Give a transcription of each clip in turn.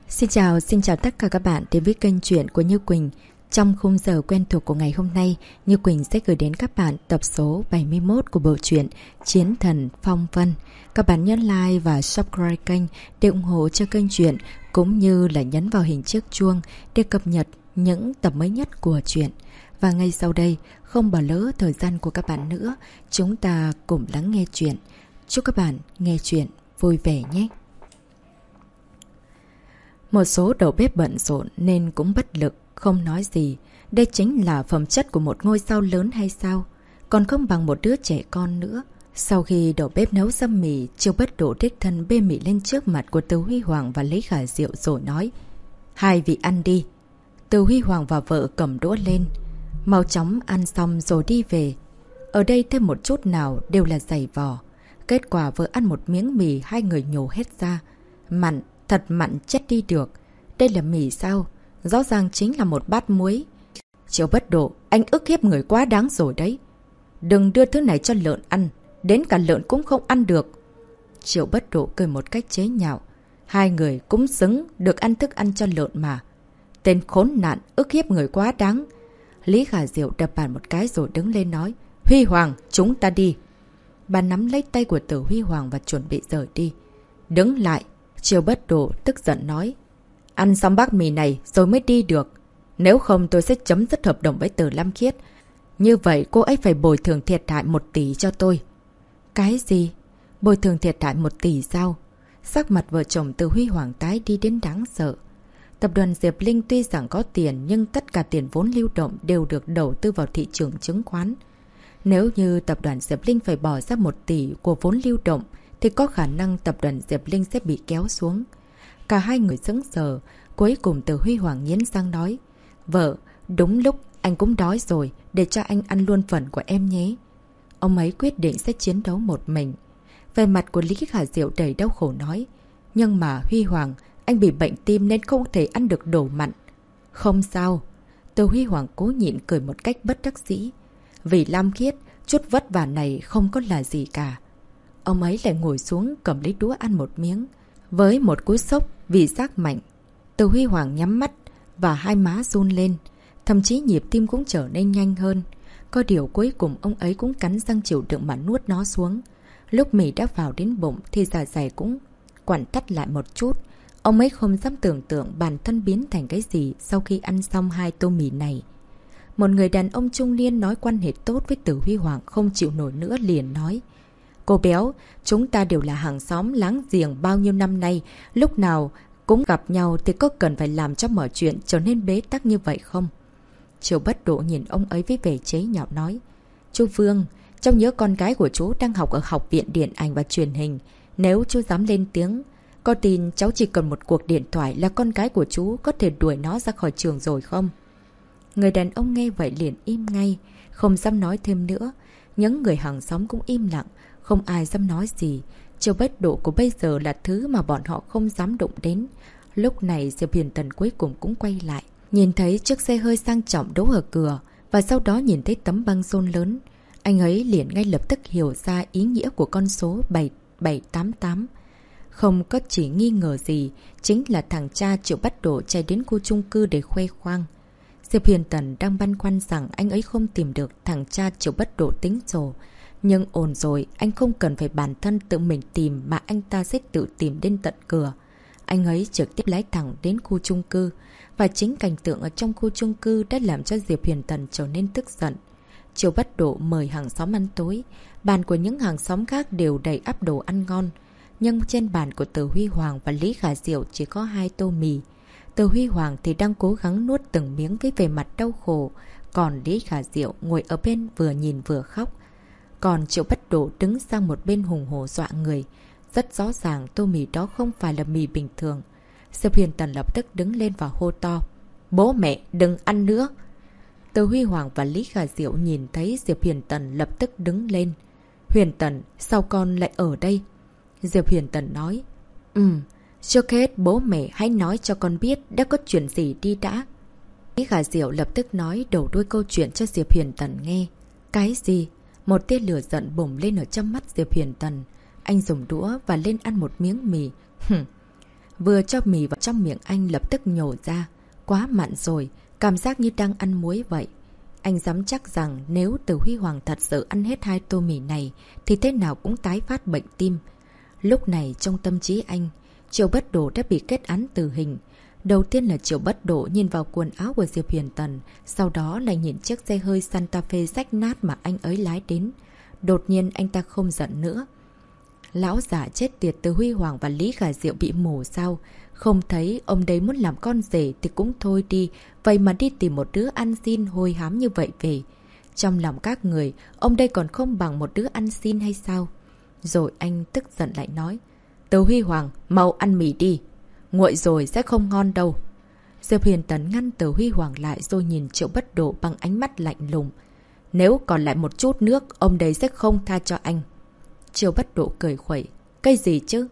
Xin chào tất cả các bạn đến với kênh truyện của Như Quỳnh. Trong khung giờ quen thuộc của ngày hôm nay, Như Quỳnh sẽ gửi đến các bạn tập số 71 của bộ truyện Chiến Thần Phong Vân. Các bạn nhấn like và subscribe kênh để ủng hộ cho kênh truyện, cũng như là nhấn vào hình chiếc chuông để cập nhật những tập mới nhất của truyện. Và ngay sau đây, không bỏ lỡ thời gian của các bạn nữa, chúng ta cùng lắng nghe truyện. Chúc các bạn nghe truyện vui vẻ nhé! Một số đầu bếp bận rộn nên cũng bất lực, không nói gì. Đây chính là phẩm chất của một ngôi sao lớn hay sao? Còn không bằng một đứa trẻ con nữa. Sau khi đầu bếp nấu sâm mì, Chiêu Bất Độ đích thân bê mì lên trước mặt của Từ Huy Hoàng và lấy khả rượu rồi nói: "Hai vị ăn đi." Từ Huy Hoàng và vợ cầm đũa lên. Mau chóng ăn xong rồi đi về. Ở đây thêm một chút nào đều là dày vò. Kết quả vừa ăn một miếng mì, hai người nhổ hết ra. Mặn, thật mặn chết đi được. Đây là mì sao? Rõ ràng chính là một bát muối. Chiêu Bất Độ, anh ức hiếp người quá đáng rồi đấy. Đừng đưa thứ này cho lợn ăn. Đến cả lợn cũng không ăn được. Chiêu Bất Độ cười một cách chế nhạo. Hai người cũng xứng được ăn thức ăn cho lợn mà. Tên khốn nạn, ức hiếp người quá đáng. Lý Khả Diệu đập bàn một cái rồi đứng lên nói: "Huy Hoàng, chúng ta đi." Bà nắm lấy tay của Từ Huy Hoàng và chuẩn bị rời đi. "Đứng lại!" Chiêu Bất Độ tức giận nói. "Ăn xong bát mì này rồi mới đi được. Nếu không tôi sẽ chấm dứt hợp đồng với Từ Lam Khiết. Như vậy cô ấy phải bồi thường thiệt hại 1 tỷ cho tôi." "Cái gì? Bồi thường thiệt hại 1 tỷ sao?" Sắc mặt vợ chồng Từ Huy Hoàng tái đi đến đáng sợ. Tập đoàn Diệp Linh tuy rằng có tiền, nhưng tất cả tiền vốn lưu động đều được đầu tư vào thị trường chứng khoán. Nếu như tập đoàn Diệp Linh phải bỏ ra 1 tỷ của vốn lưu động, thì có khả năng tập đoàn Diệp Linh sẽ bị kéo xuống. Cả hai người sững sờ, cuối cùng Từ Huy Hoàng nghiến răng nói: "Vợ, đúng lúc anh cũng đói rồi, để cho anh ăn luôn phần của em nhé." Ông ấy quyết định sẽ chiến đấu một mình. Về mặt của Lý Khả Diệu đầy đau khổ nói: "Nhưng mà Huy Hoàng, anh bị bệnh tim nên không thể ăn được đồ mặn." "Không sao." Từ Huy Hoàng cố nhịn cười một cách bất đắc dĩ. Vì Lam Khiết, chút vất vả này không có là gì cả. Ông ấy lại ngồi xuống cầm lấy đũa ăn một miếng. Với một cú sốc, vị giác mạnh, Từ Huy Hoàng nhắm mắt và hai má run lên. Thậm chí nhịp tim cũng trở nên nhanh hơn. Có điều cuối cùng ông ấy cũng cắn răng chịu đựng mà nuốt nó xuống. Lúc mì đã vào đến bụng thì dạ dày cũng quặn thắt lại một chút. Ông ấy không dám tưởng tượng bản thân biến thành cái gì sau khi ăn xong 2 tô mì này. Một người đàn ông trung niên nói quan hệ tốt với Từ Huy Hoàng không chịu nổi nữa liền nói: "Cô béo, chúng ta đều là hàng xóm láng giềng bao nhiêu năm nay, lúc nào cũng gặp nhau thì có cần phải làm cho mọi chuyện trở nên bế tắc như vậy không?" Chiêu Bất Độ nhìn ông ấy với vẻ chế nhạo nói: "Chú Vương, cháu nhớ con gái của chú đang học ở Học viện Điện ảnh và Truyền hình. Nếu chú dám lên tiếng, có tin cháu chỉ cần một cuộc điện thoại là con gái của chú có thể đuổi nó ra khỏi trường rồi không?" Người đàn ông nghe vậy liền im ngay, không dám nói thêm nữa. Những người hàng xóm cũng im lặng, không ai dám nói gì. Chiêu Bất Độ của bây giờ là thứ mà bọn họ không dám đụng đến. Lúc này Diệp Huyền Tần cuối cùng cũng quay lại, nhìn thấy chiếc xe hơi sang trọng đỗ ở cửa, và sau đó nhìn thấy tấm băng rôn lớn. Anh ấy liền ngay lập tức hiểu ra ý nghĩa của con số 7788. Không có chỉ nghi ngờ gì, chính là thằng cha Chiêu Bất Độ chạy đến khu chung cư để khoe khoang. Diệp Huyền Tần đang băn khoăn rằng anh ấy không tìm được thằng cha Chiêu Bất Độ tính sổ. Nhưng ổn rồi, anh không cần phải bản thân tự mình tìm mà anh ta sẽ tự tìm đến tận cửa. Anh ấy trực tiếp lái thẳng đến khu chung cư. Và chính cảnh tượng ở trong khu chung cư đã làm cho Diệp Huyền Tần trở nên tức giận. Chiêu Bất Độ mời hàng xóm ăn tối. Bàn của những hàng xóm khác đều đầy ắp đồ ăn ngon. Nhưng trên bàn của Từ Huy Hoàng và Lý Khả Diệu chỉ có 2 tô mì. Từ Huy Hoàng thì đang cố gắng nuốt từng miếng với vẻ mặt đau khổ. Còn Lý Khả Diệu ngồi ở bên vừa nhìn vừa khóc. Còn Chiêu Bất Độ đứng sang một bên hùng hổ dọa người. Rất rõ ràng tô mì đó không phải là mì bình thường. Diệp Huyền Tần lập tức đứng lên và hô to: "Bố mẹ, đừng ăn nữa!" Từ Huy Hoàng và Lý Khả Diệu nhìn thấy Diệp Huyền Tần lập tức đứng lên. "Huyền Tần, sao con lại ở đây?" Diệp Huyền Tần nói: Trước hết bố mẹ hãy nói cho con biết đã có chuyện gì đi đã." Lý Khả Diệu lập tức nói đầu đuôi câu chuyện cho Diệp Huyền Tần nghe. "Cái gì?" Một tia lửa giận bùng lên ở trong mắt Diệp Huyền Tần. Anh dùng đũa và lên ăn một miếng mì. Vừa cho mì vào trong miệng anh lập tức nhổ ra. Quá mặn rồi, cảm giác như đang ăn muối vậy. Anh dám chắc rằng nếu Từ Huy Hoàng thật sự ăn hết 2 tô mì này thì thế nào cũng tái phát bệnh tim. Lúc này trong tâm trí anh, Triệu Bất Độ đã bị kết án tử hình. Đầu tiên là Triệu Bất Độ nhìn vào quần áo của Diệp Huyền Tần, sau đó lại nhìn chiếc xe hơi Santa Fe rách nát mà anh ấy lái đến. Đột nhiên anh ta không giận nữa. Lão già chết tiệt Từ Huy Hoàng và Lý Khả Diệu bị mù sao? Không thấy ông đấy muốn làm con rể thì cũng thôi đi, vậy mà đi tìm một đứa ăn xin hôi hám như vậy về. Trong lòng các người, ông đây còn không bằng một đứa ăn xin hay sao? Rồi anh tức giận lại nói, Từ Huy Hoàng, mau ăn mì đi. Nguội rồi sẽ không ngon đâu. Diệp Huyền Tần ngăn Từ Huy Hoàng lại rồi nhìn Triệu Bất Độ bằng ánh mắt lạnh lùng. Nếu còn lại một chút nước, ông đấy sẽ không tha cho anh. Triệu Bất Độ cười khuẩy. Cái gì chứ?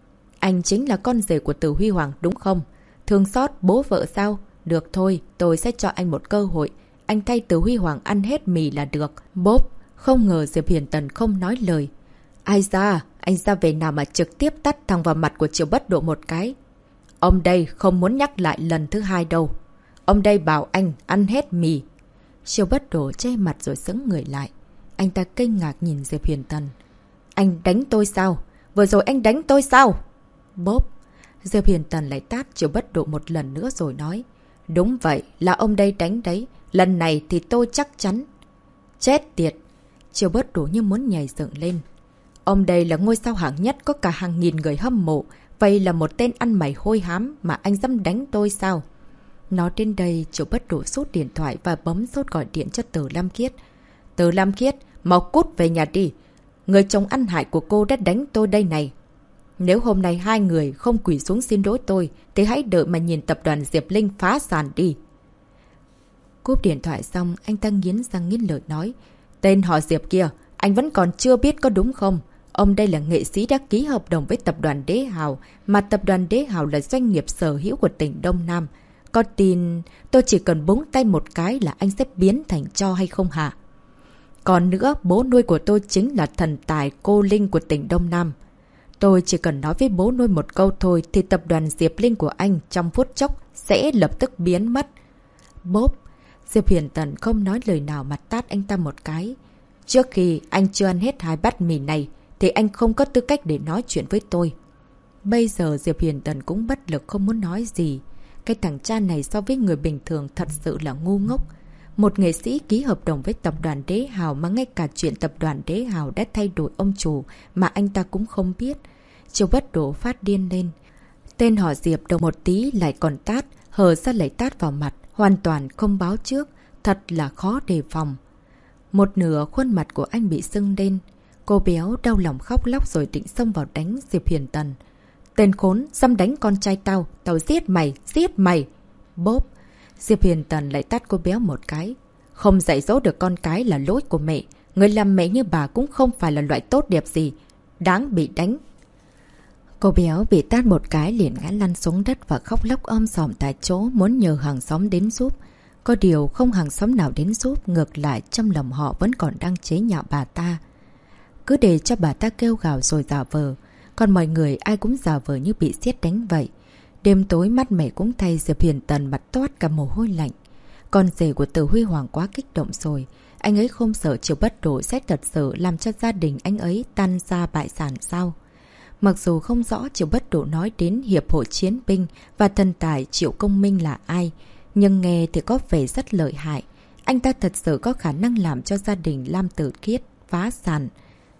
Anh chính là con rể của Từ Huy Hoàng đúng không? Thương xót bố vợ sao? Được thôi, tôi sẽ cho anh một cơ hội. Anh thay Từ Huy Hoàng ăn hết mì là được. Bốp, không ngờ Diệp Huyền Tần không nói lời. Ai ra, anh ra về nào mà trực tiếp tắt thẳng vào mặt của Triệu Bất Độ một cái. Ông đây không muốn nhắc lại lần thứ 2 đâu. Ông đây bảo anh ăn hết mì. Triệu Bất Độ che mặt rồi sững người lại. Anh ta kinh ngạc nhìn Diệp Huyền Tần. Anh đánh tôi sao? Vừa rồi anh đánh tôi sao? Bốp. Diệp Huyền Tần lại tát Triệu Bất Độ một lần nữa rồi nói. Đúng vậy, là ông đây đánh đấy. Lần này thì tôi chắc chắn. Chết tiệt. Triệu Bất Độ như muốn nhảy dựng lên. Ông đây là ngôi sao hạng nhất có cả hàng nghìn người hâm mộ. Vậy là một tên ăn mày hôi hám mà anh dám đánh tôi sao? Nói đến đây, Triệu Bất Độ rút điện thoại và bấm sốt gọi điện cho Từ Lam Khiết. Từ Lam Khiết, mau cút về nhà đi. Người chồng ăn hại của cô đã đánh tôi đây này. Nếu hôm nay 2 người không quỳ xuống xin lỗi tôi, thì hãy đợi mà nhìn tập đoàn Diệp Linh phá sản đi. Cúp điện thoại xong, anh ta nghiến răng nghiến lợi nói. Tên họ Diệp kia, anh vẫn còn chưa biết có đúng không? Ông đây là nghệ sĩ đã ký hợp đồng với tập đoàn Đế Hào, mà tập đoàn Đế Hào là doanh nghiệp sở hữu của tỉnh Đông Nam. Có tin tôi chỉ cần búng tay một cái là anh sẽ biến thành tro hay không hả? Còn nữa, bố nuôi của tôi chính là thần tài cô Linh của tỉnh Đông Nam. Tôi chỉ cần nói với bố nuôi một câu thôi thì tập đoàn Diệp Linh của anh trong phút chốc sẽ lập tức biến mất. Bốp. Diệp Huyền Tần không nói lời nào mà tát anh ta một cái. Trước khi anh chưa ăn hết 2 bát mì này thì anh không có tư cách để nói chuyện với tôi. Bây giờ Diệp Huyền Tần cũng bất lực không muốn nói gì. Cái thằng cha này so với người bình thường thật sự là ngu ngốc. Một nghệ sĩ ký hợp đồng với tập đoàn Đế Hào mà ngay cả chuyện tập đoàn Đế Hào đã thay đổi ông chủ mà anh ta cũng không biết. Triệu Bất Độ phát điên lên. Tên họ Diệp đầu một tí lại còn tát, hờ ra lại tát vào mặt, hoàn toàn không báo trước, thật là khó đề phòng. Một nửa khuôn mặt của anh bị sưng lên. Cô béo đau lòng khóc lóc rồi định xông vào đánh Diệp Huyền Tần. Tên khốn, dám đánh con trai tao, tao giết mày, giết mày. Bốp. Diệp Huyền Tần lại tát cô béo một cái. Không dạy dỗ được con cái là lỗi của mẹ. Người làm mẹ như bà cũng không phải là loại tốt đẹp gì. Đáng bị đánh. Cô béo bị tát một cái liền ngã lăn xuống đất và khóc lóc sòm tại chỗ muốn nhờ hàng xóm đến giúp. Có điều không hàng xóm nào đến giúp, ngược lại trong lòng họ vẫn còn đang chế nhạo bà ta. Cứ để cho bà ta kêu gào rồi giả vờ. Còn mọi người ai cũng giả vờ như bị siết đánh vậy. Đêm tối mắt mẹ cũng thay Diệp Huyền Tần mặt toát cả mồ hôi lạnh. Con rể của Từ Huy Hoàng quá kích động rồi. Anh ấy không sợ Triệu Bất Độ sẽ thật sự làm cho gia đình anh ấy tan ra bại sản sao? Mặc dù không rõ Triệu Bất Độ nói đến Hiệp hội Chiến binh và thần tài Triệu Công Minh là ai, nhưng nghe thì có vẻ rất lợi hại. Anh ta thật sự có khả năng làm cho gia đình Lam Tử Khiết phá sản.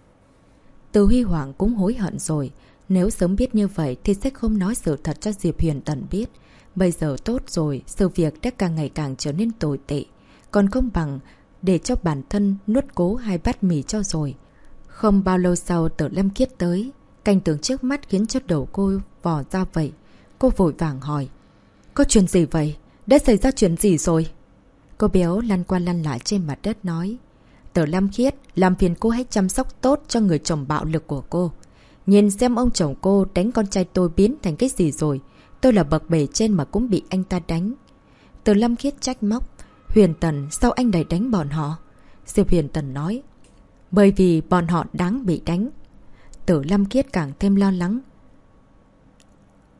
Từ Huy Hoàng cũng hối hận rồi. Nếu sớm biết như vậy thì sẽ không nói sự thật cho Diệp Huyền Tần biết. Bây giờ tốt rồi, sự việc đã càng ngày càng trở nên tồi tệ. Còn không bằng để cho bản thân nuốt cố 2 bát mì cho rồi. Không bao lâu sau Tử Lâm Khiết tới. Cảnh tượng trước mắt khiến cho đầu cô vò ra vậy. Cô vội vàng hỏi. Có chuyện gì vậy? Đã xảy ra chuyện gì rồi? Cô béo lăn qua lăn lại trên mặt đất nói. Tử Lâm Khiết, làm phiền cô hãy chăm sóc tốt cho người chồng bạo lực của cô. Nhìn xem ông chồng cô đánh con trai tôi biến thành cái gì rồi. Tôi là bậc bề trên mà cũng bị anh ta đánh. Tử Lâm Khiết trách móc. Huyền Tần, sao anh đẩy đánh bọn họ? Diệp Huyền Tần nói. Bởi vì bọn họ đáng bị đánh. Tử Lâm Khiết càng thêm lo lắng.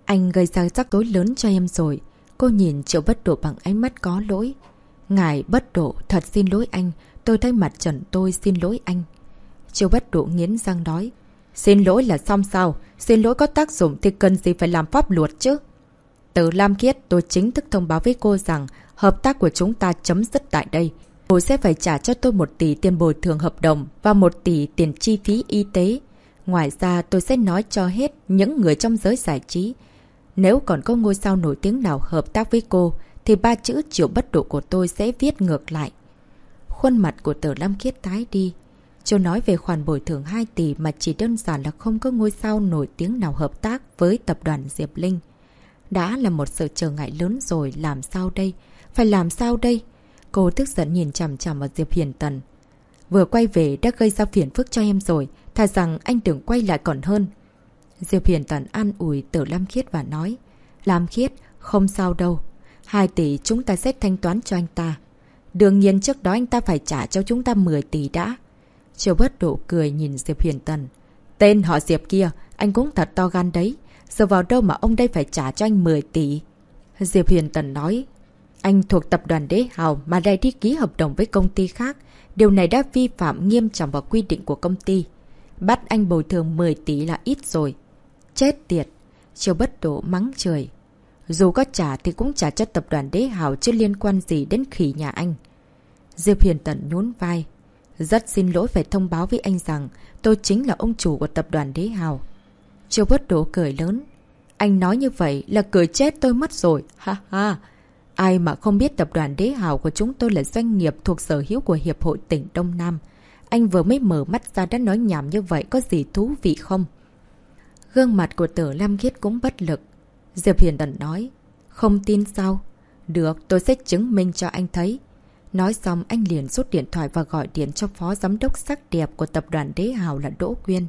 Anh gây ra rắc rối lớn cho em rồi. Cô nhìn Triệu Bất Độ bằng ánh mắt có lỗi. Ngài Bất Độ, thật xin lỗi anh. Tôi thay mặt Trần tôi xin lỗi anh. Triệu Bất Độ nghiến răng nói. Xin lỗi là xong sao? Xin lỗi có tác dụng thì cần gì phải làm pháp luật chứ? Từ Lam Khiết, tôi chính thức thông báo với cô rằng hợp tác của chúng ta chấm dứt tại đây. Cô sẽ phải trả cho tôi 1 tỷ tiền bồi thường hợp đồng và 1 tỷ tiền chi phí y tế. Ngoài ra tôi sẽ nói cho hết những người trong giới giải trí. Nếu còn có ngôi sao nổi tiếng nào hợp tác với cô thì 3 chữ Triệu Bất Độ của tôi sẽ viết ngược lại. Khuôn mặt của Từ Lam Khiết tái đi. Chưa nói về khoản bồi thường 2 tỷ mà chỉ đơn giản là không có ngôi sao nổi tiếng nào hợp tác với tập đoàn Diệp Linh. Đã là một sự trở ngại lớn rồi, làm sao đây? Phải làm sao đây? Cô tức giận nhìn chằm chằm vào Diệp Hiền Tần. Vừa quay về đã gây ra phiền phức cho em rồi, thà rằng anh đừng quay lại còn hơn. Diệp Hiền Tần an ủi Từ Lam Khiết và nói. Lam Khiết, không sao đâu. 2 tỷ chúng ta sẽ thanh toán cho anh ta. Đương nhiên trước đó anh ta phải trả cho chúng ta 10 tỷ đã. Triệu Bất Độ cười nhìn Diệp Hiền Tần. Tên họ Diệp kia, anh cũng thật to gan đấy. Giờ vào đâu mà ông đây phải trả cho anh 10 tỷ? Diệp Hiền Tần nói. Anh thuộc tập đoàn Đế Hào mà lại đi ký hợp đồng với công ty khác. Điều này đã vi phạm nghiêm trọng vào quy định của công ty. Bắt anh bồi thường 10 tỷ là ít rồi. Chết tiệt. Triệu Bất Độ mắng trời. Dù có trả thì cũng trả cho tập đoàn Đế Hào chứ liên quan gì đến khỉ nhà anh. Diệp Hiền Tần nhún vai. Rất xin lỗi phải thông báo với anh rằng tôi chính là ông chủ của tập đoàn Đế Hào. Triệu Bất Độ cười lớn. Anh nói như vậy là cười chết tôi mất rồi. Ha ha. Ai mà không biết tập đoàn Đế Hào của chúng tôi là doanh nghiệp thuộc sở hữu của Hiệp hội tỉnh Đông Nam. Anh vừa mới mở mắt ra đã nói nhảm như vậy có gì thú vị không? Gương mặt của Từ Lam Khiết cũng bất lực. Diệp Hiền Tần nói. Không tin sao? Được, tôi sẽ chứng minh cho anh thấy. Nói xong anh liền rút điện thoại và gọi điện cho phó giám đốc sắc đẹp của tập đoàn Đế Hào là Đỗ Quyên.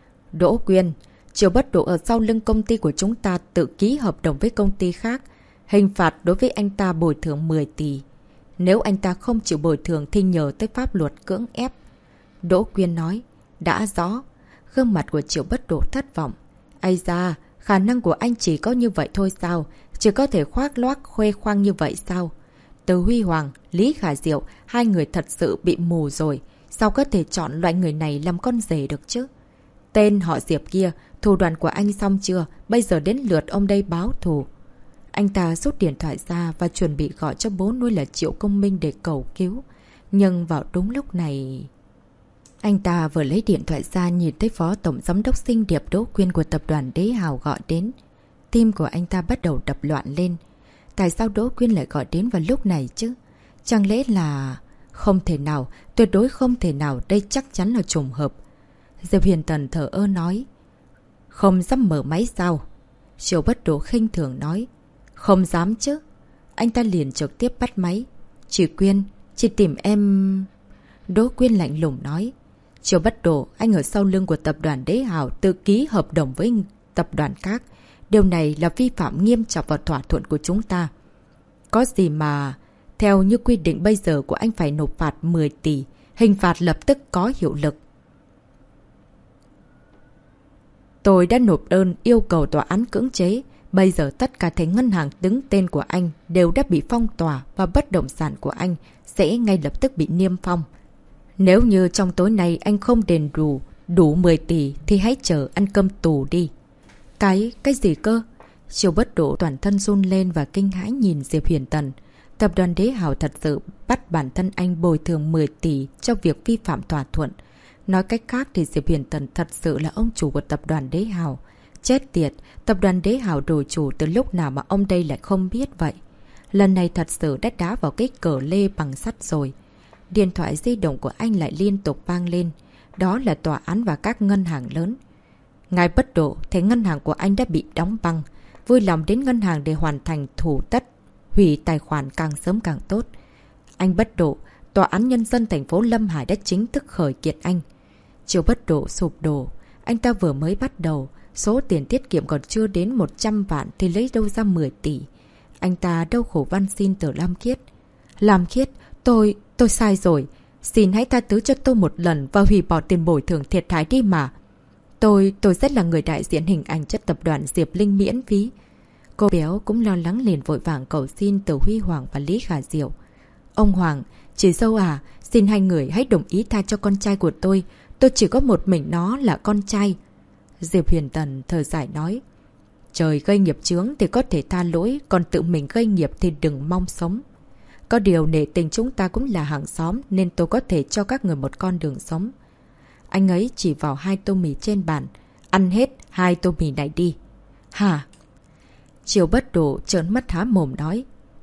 Đỗ Quyên, Triệu Bất Độ ở sau lưng công ty của chúng ta tự ký hợp đồng với công ty khác. Hình phạt đối với anh ta bồi thường 10 tỷ. Nếu anh ta không chịu bồi thường thì nhờ tới pháp luật cưỡng ép. Đỗ Quyên nói. Đã rõ. Gương mặt của Triệu Bất Độ thất vọng. Ây da, khả năng của anh chỉ có như vậy thôi sao? Chỉ có thể khoác loác khoe khoang như vậy sao? Từ Huy Hoàng, Lý Khả Diệu, 2 người thật sự bị mù rồi. Sao có thể chọn loại người này làm con rể được chứ? Tên họ Diệp kia, thủ đoạn của anh xong chưa? Bây giờ đến lượt ông đây báo thù. Anh ta rút điện thoại ra và chuẩn bị gọi cho bố nuôi là Triệu Công Minh để cầu cứu. Nhưng vào đúng lúc này... Anh ta vừa lấy điện thoại ra nhìn thấy phó tổng giám đốc xinh đẹp Đỗ Quyên của tập đoàn Đế Hào gọi đến. Tim của anh ta bắt đầu đập loạn lên. Tại sao Đỗ Quyên lại gọi đến vào lúc này chứ? Chẳng lẽ là... Không thể nào, tuyệt đối không thể nào, đây chắc chắn là trùng hợp. Diệp Hiền Tần thở ơ nói. Không dám mở máy sao? Triệu Bất Độ khinh thường nói. Không dám chứ. Anh ta liền trực tiếp bắt máy. Chị Quyên, chị tìm em... Đỗ Quyên lạnh lùng nói. Triệu Bất Độ, anh ở sau lưng của tập đoàn Đế Hào tự ký hợp đồng với tập đoàn khác. Điều này là vi phạm nghiêm trọng vào thỏa thuận của chúng ta. Có gì mà... Theo như quy định bây giờ của anh phải nộp phạt 10 tỷ. Hình phạt lập tức có hiệu lực. Tôi đã nộp đơn yêu cầu tòa án cưỡng chế. Bây giờ tất cả thẻ ngân hàng đứng tên của anh đều đã bị phong tỏa và bất động sản của anh sẽ ngay lập tức bị niêm phong. Nếu như trong tối nay anh không đền đủ 10 tỷ thì hãy chờ ăn cơm tù đi. Cái gì cơ? Triệu Bất Độ toàn thân run lên và kinh hãi nhìn Diệp Hiền Tần. Tập đoàn Đế Hào thật sự bắt bản thân anh bồi thường 10 tỷ cho việc vi phạm thỏa thuận. Nói cách khác thì Diệp Hiền Tần thật sự là ông chủ của tập đoàn Đế Hào. Chết tiệt, tập đoàn Đế Hào đổi chủ từ lúc nào mà ông đây lại không biết vậy. Lần này thật sự đã đá vào cái cờ lê bằng sắt rồi. Điện thoại di động của anh lại liên tục vang lên. Đó là tòa án và các ngân hàng lớn. Ngài Bất Độ, thẻ ngân hàng của anh đã bị đóng băng. Vui lòng đến ngân hàng để hoàn thành thủ tất. Hủy tài khoản càng sớm càng tốt. Anh Bất Độ, tòa án nhân dân thành phố Lâm Hải đã chính thức khởi kiện anh. Triệu Bất Độ sụp đổ. Anh ta vừa mới bắt đầu. Số tiền tiết kiệm còn chưa đến 100 vạn thì lấy đâu ra 10 tỷ. Anh ta đau khổ van xin từ Lam Khiết. Lam Khiết, tôi sai rồi. Xin hãy tha thứ cho tôi một lần và hủy bỏ tiền bồi thường thiệt hại đi mà. Tôi rất là người đại diện hình ảnh cho tập đoàn Diệp Linh miễn phí. Cô béo cũng lo lắng liền vội vàng cầu xin từ Huy Hoàng và Lý Khả Diệu. Ông Hoàng, chị dâu à, xin hai người hãy đồng ý tha cho con trai của tôi. Tôi chỉ có một mình nó là con trai. Diệp Huyền Tần thở dài nói. Trời gây nghiệp chướng thì có thể tha lỗi, còn tự mình gây nghiệp thì đừng mong sống. Có điều nể tình chúng ta cũng là hàng xóm nên tôi có thể cho các người một con đường sống. Anh ấy chỉ vào 2 tô mì trên bàn. Ăn hết 2 tô mì này đi. Hả? Triều Bất Độ trợn mắt há mồm nói.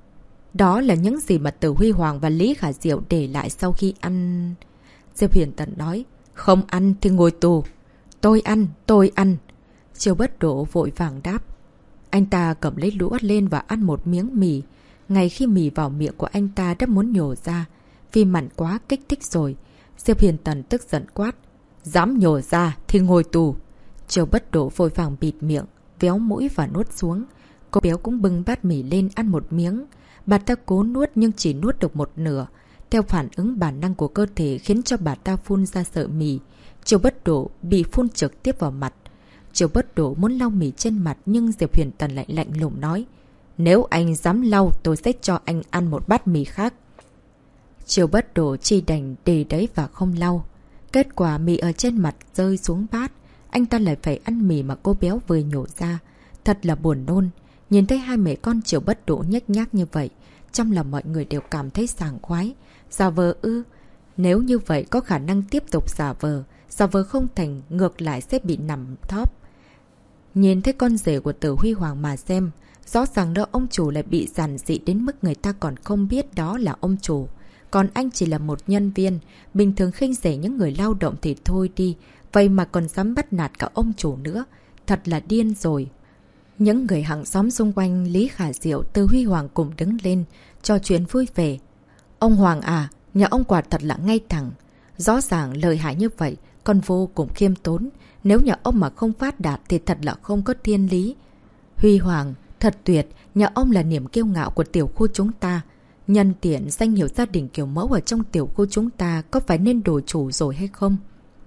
Đó là những gì mà Từ Huy Hoàng và Lý Khả Diệu để lại sau khi ăn... Diệp Huyền Tần nói. Không ăn thì ngồi tù. Tôi ăn, tôi ăn. Triều Bất Độ vội vàng đáp. Anh ta cầm lấy đũa lên và ăn một miếng mì. Ngay khi mì vào miệng của anh ta đã muốn nhổ ra. Vì mặn quá kích thích rồi. Diệp Huyền Tần tức giận quát. Dám nhổ ra thì ngồi tù. Triều Bất Độ vội vàng bịt miệng, véo mũi và nuốt xuống. Cô béo cũng bưng bát mì lên ăn một miếng. Bà ta cố nuốt nhưng chỉ nuốt được một nửa. Theo phản ứng bản năng của cơ thể khiến cho bà ta phun ra sợi mì. Triều Bất Độ bị phun trực tiếp vào mặt. Triều Bất Độ muốn lau mì trên mặt nhưng Diệp Huyền Tần lại lạnh lùng nói. Nếu anh dám lau tôi sẽ cho anh ăn một bát mì khác. Triều Bất Độ chỉ đành để đấy và không lau. Kết quả mì ở trên mặt rơi xuống bát. Anh ta lại phải ăn mì mà cô béo vừa nhổ ra. Thật là buồn nôn. Nhìn thấy hai mẹ con Triều Bất Độ nhếch nhác như vậy, trong lòng mọi người đều cảm thấy sảng khoái. Giả vờ ư? Nếu như vậy có khả năng tiếp tục giả vờ không thành ngược lại sẽ bị nằm thóp. Nhìn thấy con rể của Từ Huy Hoàng mà xem, rõ ràng đó ông chủ lại bị giản dị đến mức người ta còn không biết đó là ông chủ. Còn anh chỉ là một nhân viên, bình thường khinh rẻ những người lao động thì thôi đi, vậy mà còn dám bắt nạt cả ông chủ nữa. Thật là điên rồi. Những người hàng xóm xung quanh Lý Khả Diệu, Từ Huy Hoàng cùng đứng lên, trò chuyện vui vẻ. Ông Hoàng à, nhà ông quả thật là ngay thẳng. Rõ ràng lợi hại như vậy, còn vô cùng khiêm tốn. Nếu nhà ông mà không phát đạt thì thật là không có thiên lý. Huy Hoàng, thật tuyệt, nhà ông là niềm kiêu ngạo của tiểu khu chúng ta. Nhân tiện danh hiệu gia đình kiểu mẫu ở trong tiểu khu chúng ta có phải nên đổi chủ rồi hay không?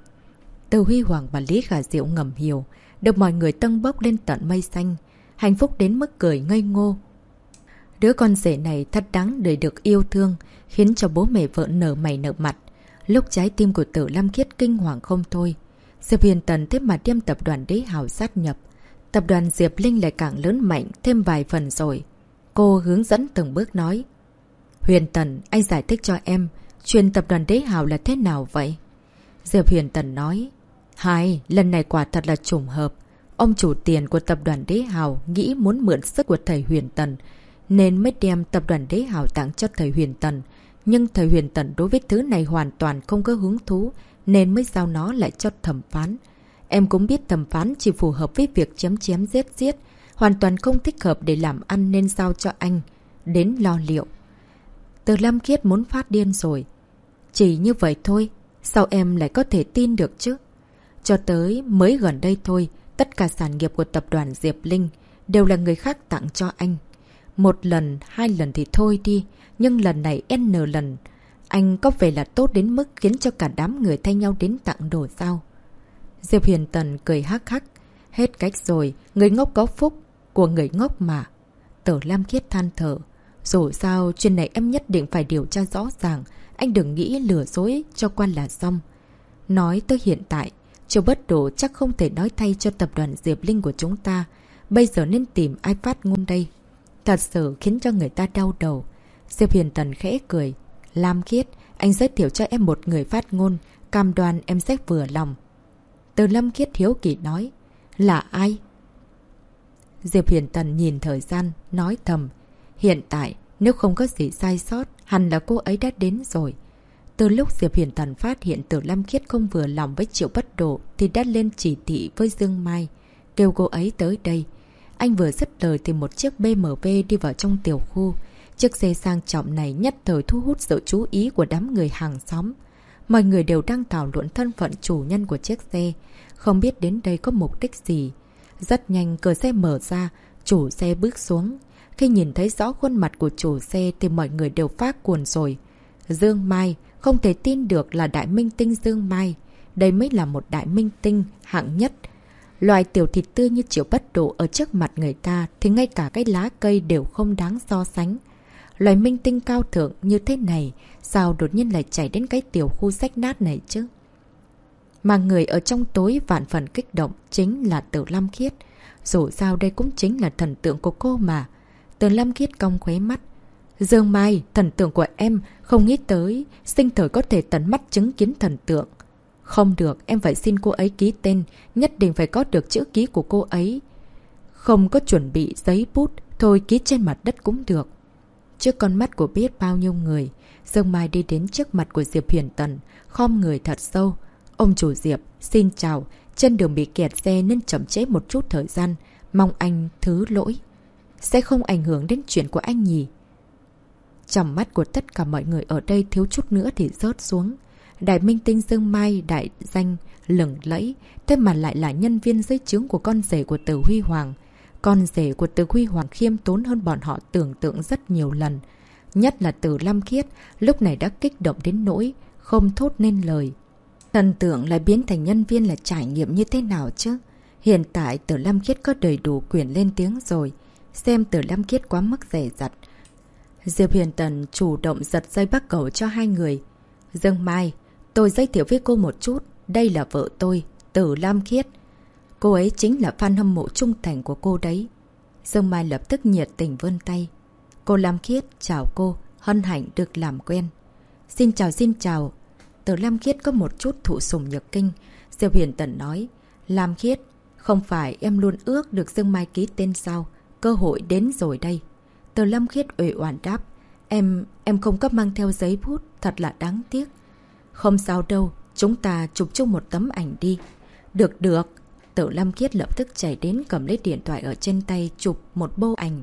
Từ Huy Hoàng và Lý Khả Diệu ngầm hiểu, được mọi người tâng bốc lên tận mây xanh. Hạnh phúc đến mức cười ngây ngô. Đứa con rể này thật đáng để được yêu thương, khiến cho bố mẹ vợ nở mày nở mặt. Lúc trái tim của Tử Lam Khiết kinh hoàng không thôi. Diệp Huyền Tần tiếp mà đem tập đoàn Đế Hào sát nhập. Tập đoàn Diệp Linh lại càng lớn mạnh thêm vài phần rồi. Cô hướng dẫn từng bước nói. Huyền Tần, anh giải thích cho em, chuyện tập đoàn Đế Hào là thế nào vậy? Diệp Huyền Tần nói. Lần này quả thật là trùng hợp. Ông chủ tiền của tập đoàn Đế Hào nghĩ muốn mượn sức của thầy Huyền Tần, nên mới đem tập đoàn Đế Hào tặng cho thầy Huyền Tần. Nhưng thầy Huyền Tần đối với thứ này hoàn toàn không có hứng thú, nên mới giao nó lại cho thẩm phán. Em cũng biết thẩm phán chỉ phù hợp với việc chém giết, hoàn toàn không thích hợp để làm ăn nên giao cho anh đến lo liệu. Từ Lam Khiết muốn phát điên rồi. Chỉ như vậy thôi, sao em lại có thể tin được chứ? Cho tới mới gần đây thôi, tất cả sản nghiệp của tập đoàn Diệp Linh đều là người khác tặng cho anh. 1 lần, 2 lần thì thôi đi, nhưng lần này N lần. Anh có vẻ là tốt đến mức khiến cho cả đám người thay nhau đến tặng đồ sao? Diệp Huyền Tần cười hắc hắc. Hết cách rồi, người ngốc có phúc, của người ngốc mà. Tử Lam Khiết than thở. Dù sao, chuyện này em nhất định phải điều tra rõ ràng. Anh đừng nghĩ lừa dối cho quan là xong. Nói tới hiện tại, Triều Bất Độ chắc không thể nói thay cho tập đoàn Diệp Linh của chúng ta. Bây giờ nên tìm ai phát ngôn đây? Thật sự khiến cho người ta đau đầu. Diệp Huyền Tần khẽ cười. Lam Khiết, anh giới thiệu cho em một người phát ngôn, cam đoan em sẽ vừa lòng. Từ Lam Khiết hiếu kỳ nói. Là ai? Diệp Huyền Tần nhìn thời gian, nói thầm. Hiện tại, nếu không có gì sai sót, hẳn là cô ấy đã đến rồi. Từ lúc Diệp Huyền Tần phát hiện Từ Lam Khiết không vừa lòng với Triệu Bất Độ thì đã lên chỉ thị với Dương Mai, kêu cô ấy tới đây. Anh vừa dứt lời thì một chiếc BMW đi vào trong tiểu khu. Chiếc xe sang trọng này nhất thời thu hút sự chú ý của đám người hàng xóm. Mọi người đều đang thảo luận thân phận chủ nhân của chiếc xe, không biết đến đây có mục đích gì. Rất nhanh cửa xe mở ra, chủ xe bước xuống. Khi nhìn thấy rõ khuôn mặt của chủ xe thì mọi người đều phát cuồng rồi. Dương Mai, không thể tin được là đại minh tinh Dương Mai. Đây mới là một đại minh tinh hạng nhất. Loài tiểu thịt tươi như Triệu Bất Độ ở trước mặt người ta thì ngay cả cái lá cây đều không đáng so sánh. Loài minh tinh cao thượng như thế này, sao đột nhiên lại chảy đến cái tiểu khu rách nát này chứ? Mà người ở trong tối vạn phần kích động chính là Từ Lam Khiết. Dù sao đây cũng chính là thần tượng của cô mà. Từ Lam Khiết cong khóe mắt. Dương Mai, thần tượng của em, không nghĩ tới sinh thời có thể tận mắt chứng kiến thần tượng. Không được, em phải xin cô ấy ký tên, nhất định phải có được chữ ký của cô ấy. Không có chuẩn bị giấy bút, thôi ký trên mặt đất cũng được. Trước con mắt của biết bao nhiêu người, Dương Mai đi đến trước mặt của Diệp Huyền Tần, khom người thật sâu. Ông chủ Diệp, xin chào, trên đường bị kẹt xe nên chậm trễ một chút thời gian, mong anh thứ lỗi. Sẽ không ảnh hưởng đến chuyện của anh nhỉ? Trong mắt của tất cả mọi người ở đây thiếu chút nữa thì rớt xuống. Đại minh tinh Dương Mai đại danh lừng lẫy, thế mà lại là nhân viên dưới trướng của con rể của Từ Huy Hoàng. Con rể của Từ Huy Hoàng khiêm tốn hơn bọn họ tưởng tượng rất nhiều lần. Nhất là Từ Lam Khiết, lúc này đã kích động đến nỗi không thốt nên lời. Thần tượng lại biến thành nhân viên là trải nghiệm như thế nào chứ? Hiện tại Từ Lam Khiết có đầy đủ quyền lên tiếng rồi. Xem Từ Lam Khiết quá mức dè dặt. Diệp Huyền Tần chủ động giật dây bắt cầu cho hai người. Dương Mai, tôi giới thiệu với cô một chút. Đây là vợ tôi, Từ Lam Khiết. Cô ấy chính là fan hâm mộ trung thành của cô đấy. Dương Mai lập tức nhiệt tình vươn tay. Cô Lam Khiết, chào cô, hân hạnh được làm quen. Xin chào, xin chào. Từ Lam Khiết có một chút thụ sủng nhược kinh. Diệp Huyền Tần nói, Lam Khiết, không phải em luôn ước được Dương Mai ký tên sao? Cơ hội đến rồi đây. Từ Lam Khiết uể oải đáp, em không có mang theo giấy bút, thật là đáng tiếc. Không sao đâu, chúng ta chụp chung một tấm ảnh đi. Được được. Từ Lam Khiết lập tức chạy đến cầm lấy điện thoại ở trên tay chụp một bô ảnh.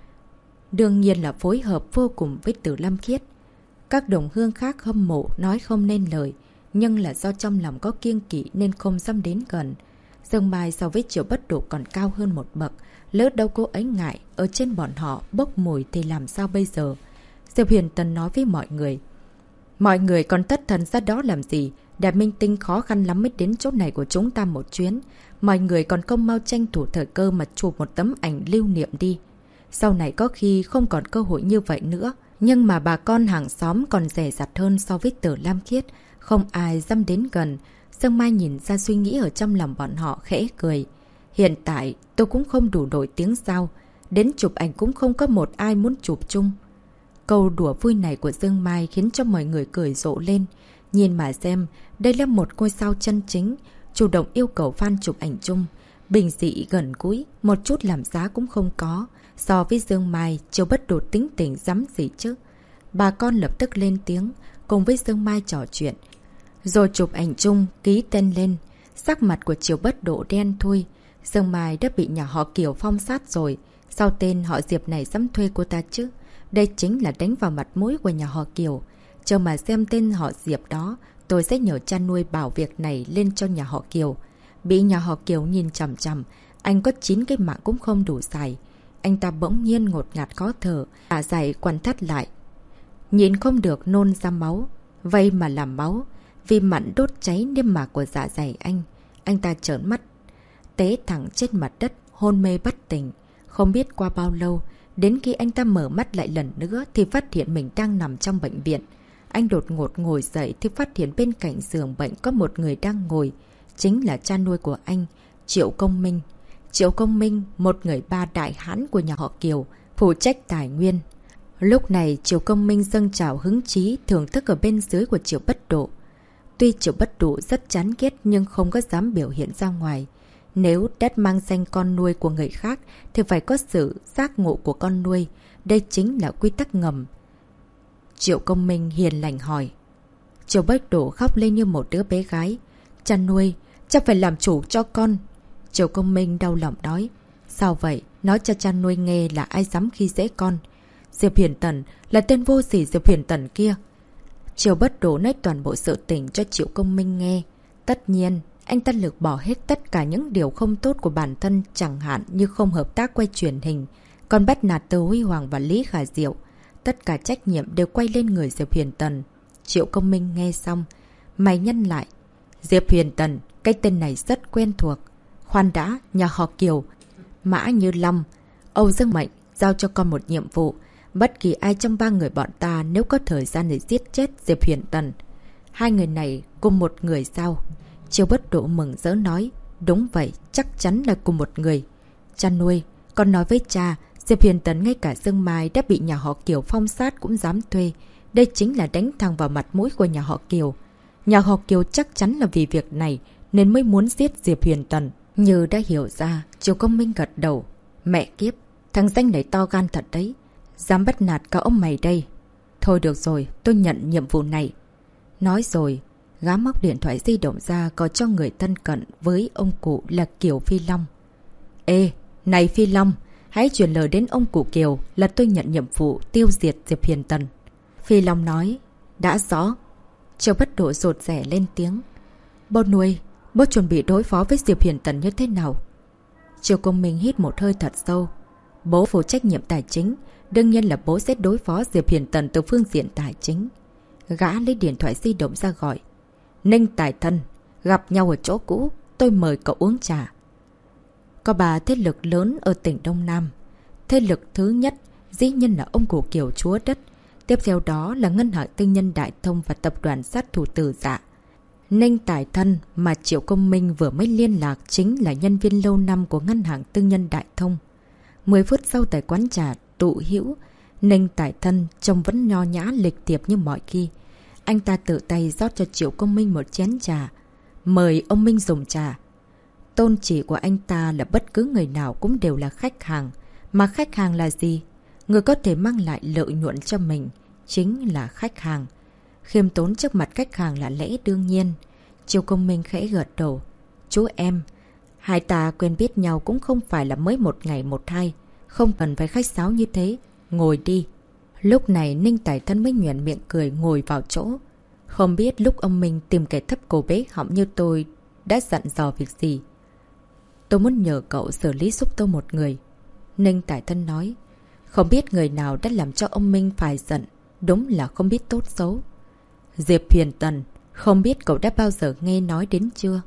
Đương nhiên là phối hợp vô cùng với Từ Lam Khiết. Các đồng hương khác hâm mộ nói không nên lời, nhưng là do trong lòng có kiêng kỵ nên không dám đến gần. Dương Mai so với Triệu Bất Độ còn cao hơn một bậc, lỡ đâu cô ấy ngại ở trên bọn họ bốc mùi thì làm sao bây giờ? Diệp Huyền Tần nói với mọi người. Mọi người còn thất thần ra đó làm gì? Đại minh tinh khó khăn lắm mới đến chỗ này của chúng ta một chuyến. Mọi người còn không mau tranh thủ thời cơ mà chụp một tấm ảnh lưu niệm đi. Sau này có khi không còn cơ hội như vậy nữa. Nhưng mà bà con hàng xóm còn dè dặt hơn so với Từ Lam Khiết. Không ai dám đến gần. Dương Mai nhìn ra suy nghĩ ở trong lòng bọn họ khẽ cười. Hiện tại tôi cũng không đủ nổi tiếng sao. Đến chụp ảnh cũng không có một ai muốn chụp chung. Câu đùa vui này của Dương Mai khiến cho mọi người cười rộ lên. Nhìn mà xem, đây là một ngôi sao chân chính, chủ động yêu cầu fan chụp ảnh chung. Bình dị gần gũi, một chút làm giá cũng không có. So với Dương Mai, Triệu Bất Độ tính tình dám gì chứ. Bà con lập tức lên tiếng, cùng với Dương Mai trò chuyện. Rồi chụp ảnh chung, ký tên lên. Sắc mặt của Triệu Bất Độ đen thui. Dương Mai đã bị nhà họ Kiều phong sát rồi. Sao tên họ Diệp này dám thuê cô ta chứ? Đây chính là đánh vào mặt mũi của nhà họ Kiều. Chờ mà xem tên họ Diệp đó, tôi sẽ nhờ cha nuôi bảo việc này lên cho nhà họ Kiều. Bị nhà họ Kiều nhìn chằm chằm, anh có 9 cái mạng cũng không đủ xài. Anh ta bỗng nhiên ngột ngạt khó thở, dạ dày quặn thắt lại. Nhìn không được nôn ra máu, vậy mà làm máu. Vì mặn đốt cháy niêm mạc của dạ dày anh ta trợn mắt, té thẳng trên mặt đất, hôn mê bất tỉnh. Không biết qua bao lâu, đến khi anh ta mở mắt lại lần nữa thì phát hiện mình đang nằm trong bệnh viện. Anh đột ngột ngồi dậy thì phát hiện bên cạnh giường bệnh có một người đang ngồi. Chính là cha nuôi của anh, Triệu Công Minh. Triệu Công Minh, một người ba đại hãn của nhà họ Kiều, phụ trách tài nguyên. Lúc này Triệu Công Minh dâng trào hứng chí thưởng thức ở bên dưới của Triệu Bất Độ. Tuy Triệu Bất Độ rất chán ghét nhưng không có dám biểu hiện ra ngoài. Nếu đất mang danh con nuôi của người khác thì phải có sự giác ngộ của con nuôi. Đây chính là quy tắc ngầm. Triệu Công Minh hiền lành hỏi. Triệu Bất Độ khóc lên như một đứa bé gái. Cha nuôi, cha phải làm chủ cho con. Triệu Công Minh đau lòng nói. Sao vậy? Nói cho cha nuôi nghe là ai dám khi dễ con. Diệp Huyền Tần là tên vô sỉ Diệp Huyền Tần kia. Triệu Bất Độ nói toàn bộ sự tình cho Triệu Công Minh nghe. Tất nhiên, anh ta lược bỏ hết tất cả những điều không tốt của bản thân, chẳng hạn như không hợp tác quay truyền hình, còn bắt nạt Từ Huy Hoàng và Lý Khả Diệu. Tất cả trách nhiệm đều quay lên người Diệp Huyền Tần. Triệu Công Minh nghe xong, mày nhăn lại. Diệp Huyền Tần, cái tên này rất quen thuộc. Khoan đã, nhà họ Kiều, Mã Như Long, Âu Dương Mệnh giao cho con một nhiệm vụ. Bất kỳ ai trong 3 người bọn ta nếu có thời gian để giết chết Diệp Huyền Tần. 2 người này cùng một người sao? Chiêu Bất Độ mừng rỡ nói. Đúng vậy, chắc chắn là cùng một người. Cha nuôi, con nói với cha, Diệp Huyền Tần ngay cả Dương Mai đã bị nhà họ Kiều phong sát cũng dám thuê. Đây chính là đánh thẳng vào mặt mũi của nhà họ Kiều. Nhà họ Kiều chắc chắn là vì việc này nên mới muốn giết Diệp Huyền Tần. Như đã hiểu ra, Triều Công Minh gật đầu. Mẹ kiếp, thằng danh này to gan thật đấy. Dám bắt nạt cả ông mày đây. Thôi được rồi, tôi nhận nhiệm vụ này. Nói rồi, gã móc điện thoại di động ra có cho người thân cận với ông cụ là Kiều Phi Long. Ê, này Phi Long, hãy truyền lời đến ông cụ Kiều là tôi nhận nhiệm vụ tiêu diệt Diệp Huyền Tần. Phi Long nói, đã rõ. Triều Bất Độ rụt rẻ lên tiếng. Bố nuôi, bố chuẩn bị đối phó với Diệp Huyền Tần như thế nào? Triều Công Minh hít một hơi thật sâu. Bố phụ trách nhiệm tài chính, đương nhiên là bố sẽ đối phó Diệp Huyền Tần từ phương diện tài chính. Gã lấy điện thoại di động ra gọi. Ninh Tài Thân, gặp nhau ở chỗ cũ, tôi mời cậu uống trà. Có 3 thế lực lớn ở tỉnh Đông Nam. Thế lực thứ nhất, dĩ nhiên là ông cụ Kiều chúa đất. Tiếp theo đó là Ngân hàng Tư nhân Đại Thông và tập đoàn sát thủ Tử Dạ. Ninh Tài Thân mà Triệu Công Minh vừa mới liên lạc chính là nhân viên lâu năm của Ngân hàng Tư nhân Đại Thông. 10 phút sau tại quán trà tụ hữu, Ninh Tài Thân trông vẫn nho nhã lịch thiệp như mọi khi. Anh ta tự tay rót cho Triệu Công Minh một chén trà, mời ông Minh dùng trà. Tôn chỉ của anh ta là bất cứ người nào cũng đều là khách hàng. Mà khách hàng là gì? Người có thể mang lại lợi nhuận cho mình chính là khách hàng. Khiêm tốn trước mặt khách hàng là lẽ đương nhiên. Triệu Công Minh khẽ gật đầu. Chú em, hai ta quen biết nhau cũng không phải là mới một ngày một hai. Không cần phải khách sáo như thế. Ngồi đi. Lúc này Ninh Tài Thân mới nhoẻn miệng cười ngồi vào chỗ. Không biết lúc ông Minh tìm kẻ thấp cổ bế họng như tôi đã dặn dò việc gì. Tôi muốn nhờ cậu xử lý giúp tôi một người. Ninh Tài Thân nói. Không biết người nào đã làm cho ông Minh phải giận. Đúng là không biết tốt xấu. Diệp Huyền Tần, không biết cậu đã bao giờ nghe nói đến chưa?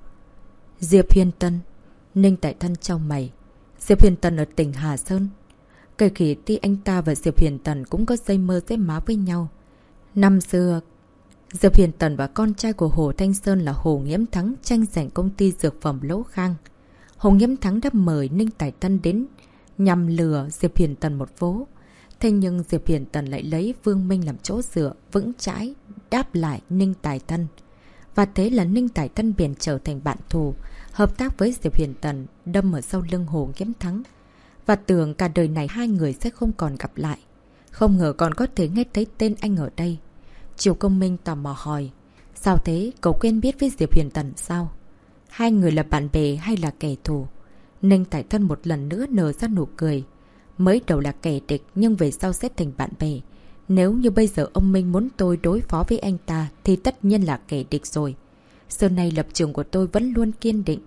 Diệp Huyền Tần. Ninh Tài Thân chau mày. Diệp Huyền Tần ở tỉnh Hà Sơn. Kể khi thì anh ta và Diệp Huyền Tần cũng có dây mơ dây má với nhau. Năm xưa, Diệp Huyền Tần và con trai của Hồ Thanh Sơn là Hồ Nghiễm Thắng tranh giành công ty dược phẩm Lỗ Khang. Hồ Nghiễm Thắng đã mời Ninh Tài Tân đến nhằm lừa Diệp Huyền Tần một vố. Thế nhưng Diệp Huyền Tần lại lấy Vương Minh làm chỗ dựa vững chãi đáp lại Ninh Tài Tân. Và thế là Ninh Tài Tân bèn trở thành bạn thù, hợp tác với Diệp Huyền Tần đâm ở sau lưng Hồ Nghiễm Thắng. Và tưởng cả đời này hai người sẽ không còn gặp lại. Không ngờ còn có thể nghe thấy tên anh ở đây. Triều Công Minh tò mò hỏi. Sao thế? Cậu quen biết với Diệp Huyền Tần sao? Hai người là bạn bè hay là kẻ thù? Ninh Tài Thân một lần nữa nở ra nụ cười. Mới đầu là kẻ địch nhưng về sau sẽ thành bạn bè. Nếu như bây giờ ông Minh muốn tôi đối phó với anh ta thì tất nhiên là kẻ địch rồi. Xưa nay lập trường của tôi vẫn luôn kiên định.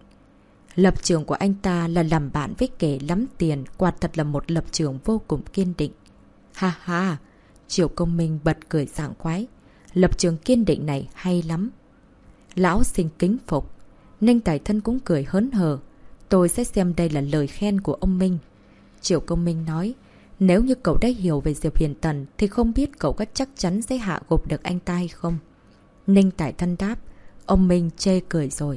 Lập trường của anh ta là làm bạn với kẻ lắm tiền, quả thật là một lập trường vô cùng kiên định. Ha ha! Triệu Công Minh bật cười sảng khoái. Lập trường kiên định này hay lắm. Lão xin kính phục. Ninh Tài Thân cũng cười hớn hở. Tôi sẽ xem đây là lời khen của ông Minh. Triệu Công Minh nói. Nếu như cậu đã hiểu về Diệp Huyền Tần thì không biết cậu có chắc chắn sẽ hạ gục được anh ta hay không? Ninh Tài Thân đáp. Ông Minh chê cười rồi.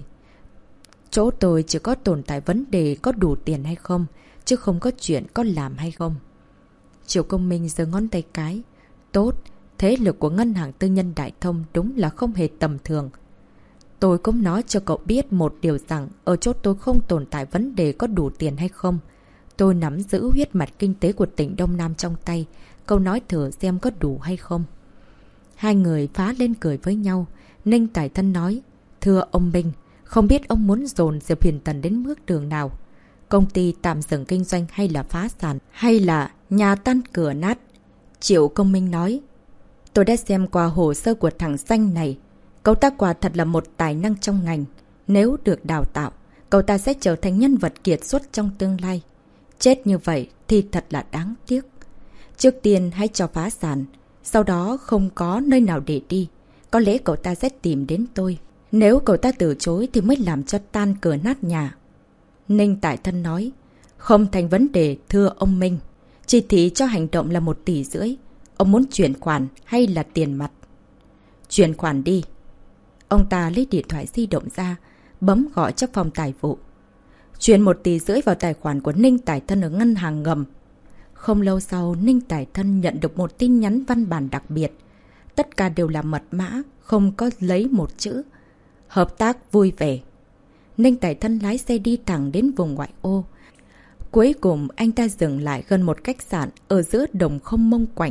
Chỗ tôi chỉ có tồn tại vấn đề có đủ tiền hay không, chứ không có chuyện có làm hay không. Triệu Công Minh giơ ngón tay cái. Tốt, thế lực của Ngân hàng Tư nhân Đại Thông đúng là không hề tầm thường. Tôi cũng nói cho cậu biết một điều rằng ở chỗ tôi không tồn tại vấn đề có đủ tiền hay không. Tôi nắm giữ huyết mạch kinh tế của tỉnh Đông Nam trong tay. Cậu nói thử xem có đủ hay không. Hai người phá lên cười với nhau. Ninh Tài Thân nói. Thưa ông Minh, không biết ông muốn dồn Diệp Huyền Tần đến bước đường nào? Công ty tạm dừng kinh doanh hay là phá sản? Hay là nhà tan cửa nát? Triệu Công Minh nói. Tôi đã xem qua hồ sơ của thằng danh này. Cậu ta quả thật là một tài năng trong ngành. Nếu được đào tạo, cậu ta sẽ trở thành nhân vật kiệt xuất trong tương lai. Chết như vậy thì thật là đáng tiếc. Trước tiên hãy cho phá sản. Sau đó không có nơi nào để đi. Có lẽ cậu ta sẽ tìm đến tôi. Nếu cậu ta từ chối thì mới làm cho tan cửa nát nhà. Ninh Tại Thân nói. Không thành vấn đề, thưa ông Minh. Chỉ thị cho hành động là 1,5 tỷ. Ông muốn chuyển khoản hay là tiền mặt? Chuyển khoản đi. Ông ta lấy điện thoại di động ra, bấm gọi cho phòng tài vụ. Chuyển 1,5 tỷ vào tài khoản của Ninh Tại Thân ở ngân hàng ngầm. Không lâu sau, Ninh Tại Thân nhận được một tin nhắn văn bản đặc biệt. Tất cả đều là mật mã, không có lấy một chữ. Hợp tác vui vẻ. Ninh Tại Thân lái xe đi thẳng đến vùng ngoại ô. Cuối cùng anh ta dừng lại gần một khách sạn ở giữa đồng không mông quạnh.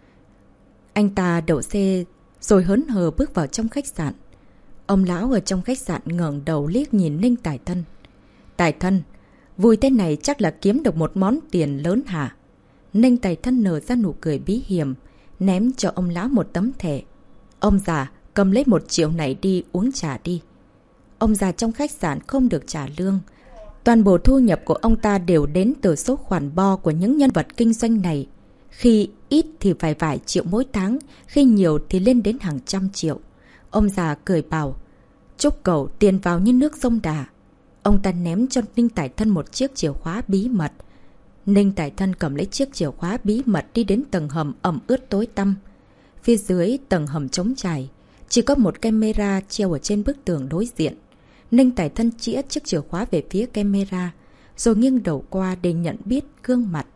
Anh ta đậu xe rồi hớn hở bước vào trong khách sạn. Ông lão ở trong khách sạn ngẩng đầu liếc nhìn Ninh Tại Thân. Tại Thân, vui thế này chắc là kiếm được một món tiền lớn hả? Ninh Tại Thân nở ra nụ cười bí hiểm, ném cho ông lão một tấm thẻ. Ông già, cầm lấy 1 triệu này đi uống trà đi. Ông già trong khách sạn không được trả lương. Toàn bộ thu nhập của ông ta đều đến từ số khoản bo của những nhân vật kinh doanh này. Khi ít thì phải vài triệu mỗi tháng, khi nhiều thì lên đến hàng trăm triệu. Ông già cười bảo, chúc cậu tiền vào như nước sông Đà. Ông ta ném cho Ninh Tại Thân một chiếc chìa khóa bí mật. Ninh Tại Thân cầm lấy chiếc chìa khóa bí mật đi đến tầng hầm ẩm ướt tối tăm. Phía dưới tầng hầm trống trải, chỉ có một camera treo ở trên bức tường đối diện. Ninh Tại Thân chĩa chiếc chìa khóa về phía camera, rồi nghiêng đầu qua để nhận biết gương mặt.